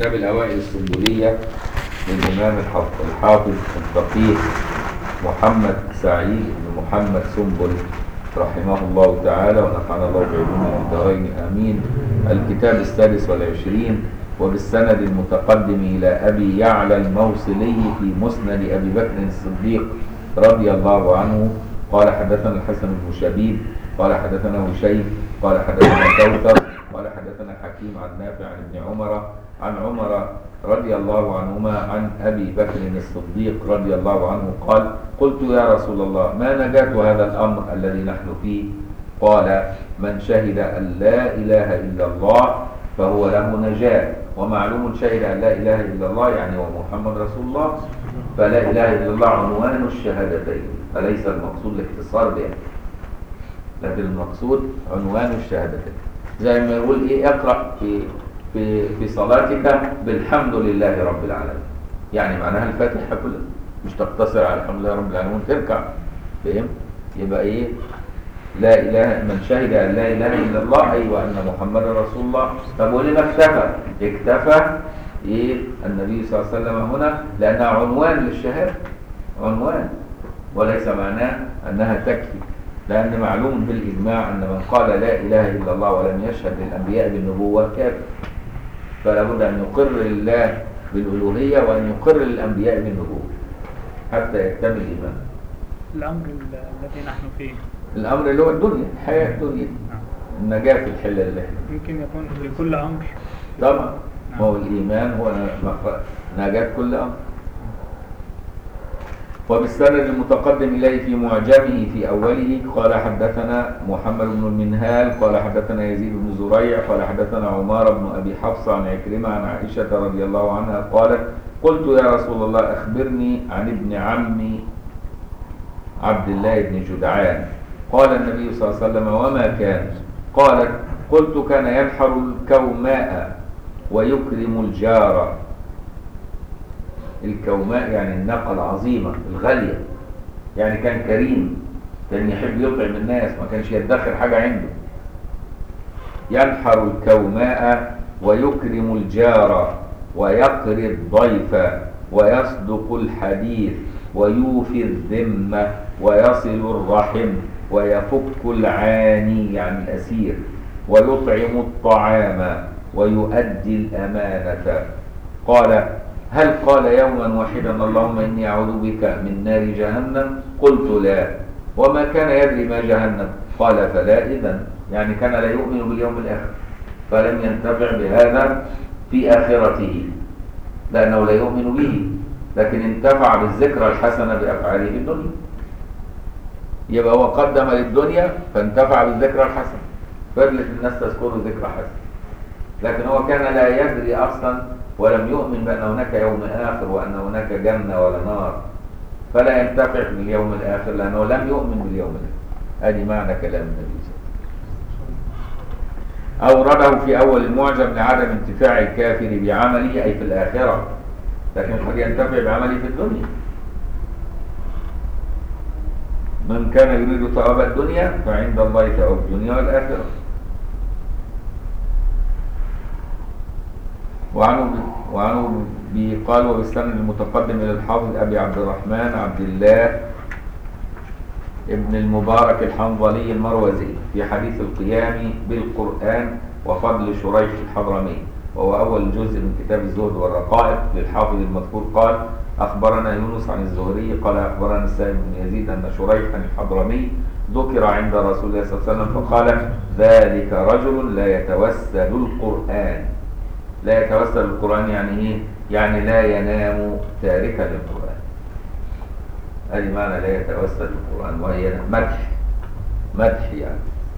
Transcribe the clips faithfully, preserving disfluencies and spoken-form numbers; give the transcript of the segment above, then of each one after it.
كتاب الأوائل السنبلية للإمام الحافظ الفقيه محمد سعيد بن محمد سنبل رحمه الله تعالى ونفعنا الله بعلومه في الدارين آمين. الكتاب السادس والعشرين وبالسند المتقدم إلى أبي يعلى الموصلي في مسند أبي بكر الصديق رضي الله عنه قال حدثنا الحسن بن شبيب قال حدثنا هشيم قال حدثنا كوثر قال حدثنا حكيم عن نافع عن ابن عمر عن عمر رضي الله عنهما عن أبي بكر الصديق رضي الله عنه قال قلت يا رسول الله ما نجاة هذا الأمر الذي نحن فيه؟ قال من شهد أن لا إله إلا الله فهو له نجاة. ومعلوم شهد أن لا إله إلا الله يعني ومحمد رسول الله، فلا إله إلا الله عنوان الشهادتين، فليس المقصود الاختصار به، لكن المقصود عنوان الشهادتين. زي ما يقول إيه اقرأ في في في صلاتك بالحمد لله رب العالمين، يعني معناها الفاتحة كلها، مش تقتصر على الحمد لله رب العالمين تركع. فهم؟ يبقى إيه لا إله من شهد أن لا إله إلا الله أي وأن محمد رسول الله. طب ولما اكتفى؟ اكتفى إيه النبي صلى الله عليه وسلم هنا لأنها عنوان للشهادة، عنوان، وليس معناه أنها تكفي، لأن معلوم بالإجماع أن من قال لا إله إلا الله ولم يشهد للأنبياء بالنبوة كافر، فلا بد أن يقر لله بالألوهية وأن يقر للأنبياء بالنبوة حتى يكتمل الإيمان. الأمر الذي نحن فيه، الأمر اللي هو الدنيا، الحياة الدنيا، النجاة في الحلة اللي احنا يمكن يكون لكل أمر طبعا. ما هو الإيمان هو نجاة كل أمر. وبالسند المتقدم إليه في معجمه في أوله قال حدثنا محمد بن المنهال قال حدثنا يزيد بن زريع قال حدثنا عمار بن أبي حفص عن عكرمة عن عائشة رضي الله عنها قالت قلت يا رسول الله أخبرني عن ابن عمي عبد الله بن جدعان. قال النبي صلى الله عليه وسلم وما كان؟ قالت قلت كان ينحر الكوماء ويكرم الجار. الكوماء يعني الناقة العظيمة الغالية، يعني كان كريم، كان يحب يطعم الناس، ما كانش يدخر حاجة عنده. ينحر الكوماء ويكرم الجار ويقري الضيف ويصدق الحديث ويوفي الذمة ويصل الرحم ويفك العاني يعني الأسير ويطعم الطعام ويؤدي الأمانة. قال هل قال يوما واحدا اللهم إني أعوذ بك من نار جهنم؟ قلت لا. وما كان يدري ما جهنم؟ قال فلا إذن، يعني كان لا يؤمن باليوم الآخر فلم ينتفع بهذا في آخرته لأنه لا يؤمن به، لكن انتفع بالذكرى الحسنة بأفعاله في الدنيا. يبقى هو قدم للدنيا فانتفع بالذكرى الحسنة، فضلت الناس تذكره ذكرى حسنة، لكن هو كان لا يدري أصلا ولم يؤمن بأن هناك يوم آخر وأن هناك جنة ولا نار، فلا ينتفع باليوم الآخر لأنه لم يؤمن باليوم الآخر. هذه معنى كلام النبي صلى الله عليه وسلم. أورده في أول المعجم لعدم انتفاع الكافر بعمله أي في الآخرة، لكن قد ينتفع بعمله في الدنيا. من كان يريد ثواب الدنيا فعند الله ثواب الدنيا والآخرة. وعنه وعنه قال وبالسند المتقدم إلى الحافظ أبي عبد الرحمن عبد الله ابن المبارك الحنظلي المروزي في حديث القيام بالقرآن وفضل شريح الحضرمي، وهو أول جزء من كتاب الزهد والرقائق للحافظ المذكور. قال أخبرنا يونس عن الزهري قال أخبرنا السائب بن يزيد أن شريحا الحضرمي ذكر عند رسول الله صلى الله عليه وسلم فقال ذلك رجل لا يتوسل القرآن. لا يتوسل القرآن يعني إيه؟ يعني لا ينام تاركا للقرآن. هذه معنى لا يتوسل القرآن، وهي مدح، مدح يعني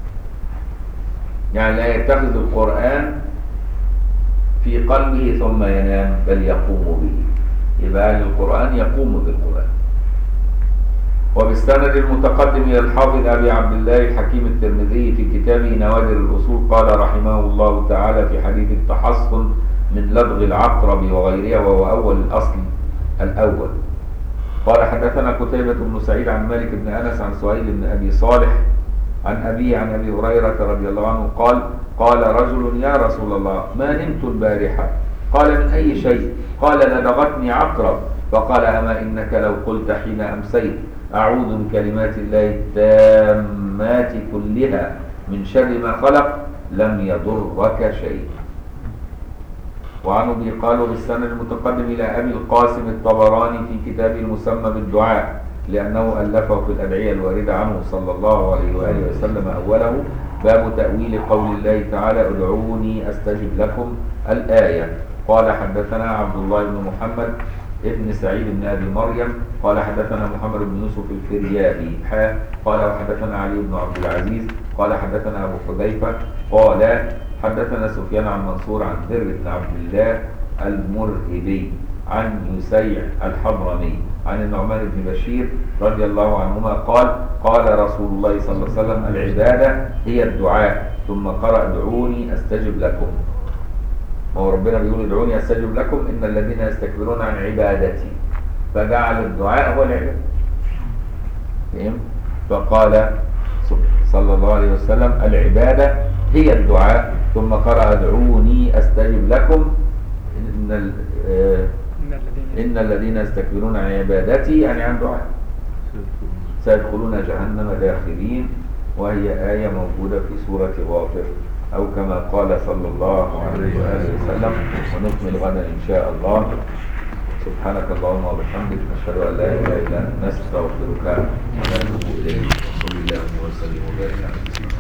يعني لا يتخذ القرآن في قلبه ثم ينام بل يقوم به. يبقى أهل القرآن يقوم بالقرآن. وبالسند المتقدم إلى الحافظ أبي عبد الله الحكيم الترمذي في كتابه نوادر الأصول قال رحمه الله تعالى في حديث التحصن من لدغ العقرب وغيرها وهو أول الأصل الأول. قال حدثنا قتيبة بن سعيد عن مالك بن أنس عن سهيل بن أبي صالح عن أبي عن أبي هريرة رضي الله عنه قال قال رجل يا رسول الله ما نمت البارحة؟ قال من أي شيء؟ قال لدغتني عقرب. فقال أما إنك لو قلت حين أمسيت أعوذ بكلمات الله التامات كلها من شر ما خلق لم يضرك شيء. وعن أبي قالوا بالسند المتقدم إلى أبي القاسم الطبراني في كتابه المسمى بالدعاء، لأنه ألفه في الأدعية الواردة عنه صلى الله عليه وآله وسلم، أوله باب تأويل قول الله تعالى ادعوني أستجب لكم الآية. قال حدثنا عبد الله بن محمد ابن سعيد بن أبي مريم قال حدثنا محمد بن يوسف الفريابي حا قال وحدثنا علي بن عبد العزيز قال حدثنا أبو حذيفة قال حدثنا سفيان عن منصور عن ذر بن عبد الله المرهبي عن يسيع الحضرمي عن النعمان بن بشير رضي الله عنهما قال قال رسول الله صلى الله عليه وسلم العبادة هي الدعاء، ثم قرأ ادعوني أستجب لكم. هو ربنا بيقول ادعوني أستجب لكم إن الذين يستكبرون عن عبادتي، فجعل الدعاء هو العبادة. فهم؟ فقال صلى الله عليه وسلم العبادة هي الدعاء، ثم قرأ ادعوني أستجب لكم إن ال إن الذين يستكبرون عن عبادتي يعني عن دعاء سيدخلون جهنم داخلين، وهي آية موجودة في سورة غافر أو كما قال صلى الله عليه وآله وسلم. ونكمل غدا إن شاء الله. سبحانك اللهم وبحمدك نشهد أن لا إله إلا أنت نستغفرك ونتوب إليك. وصلى الله وسلم وبارك على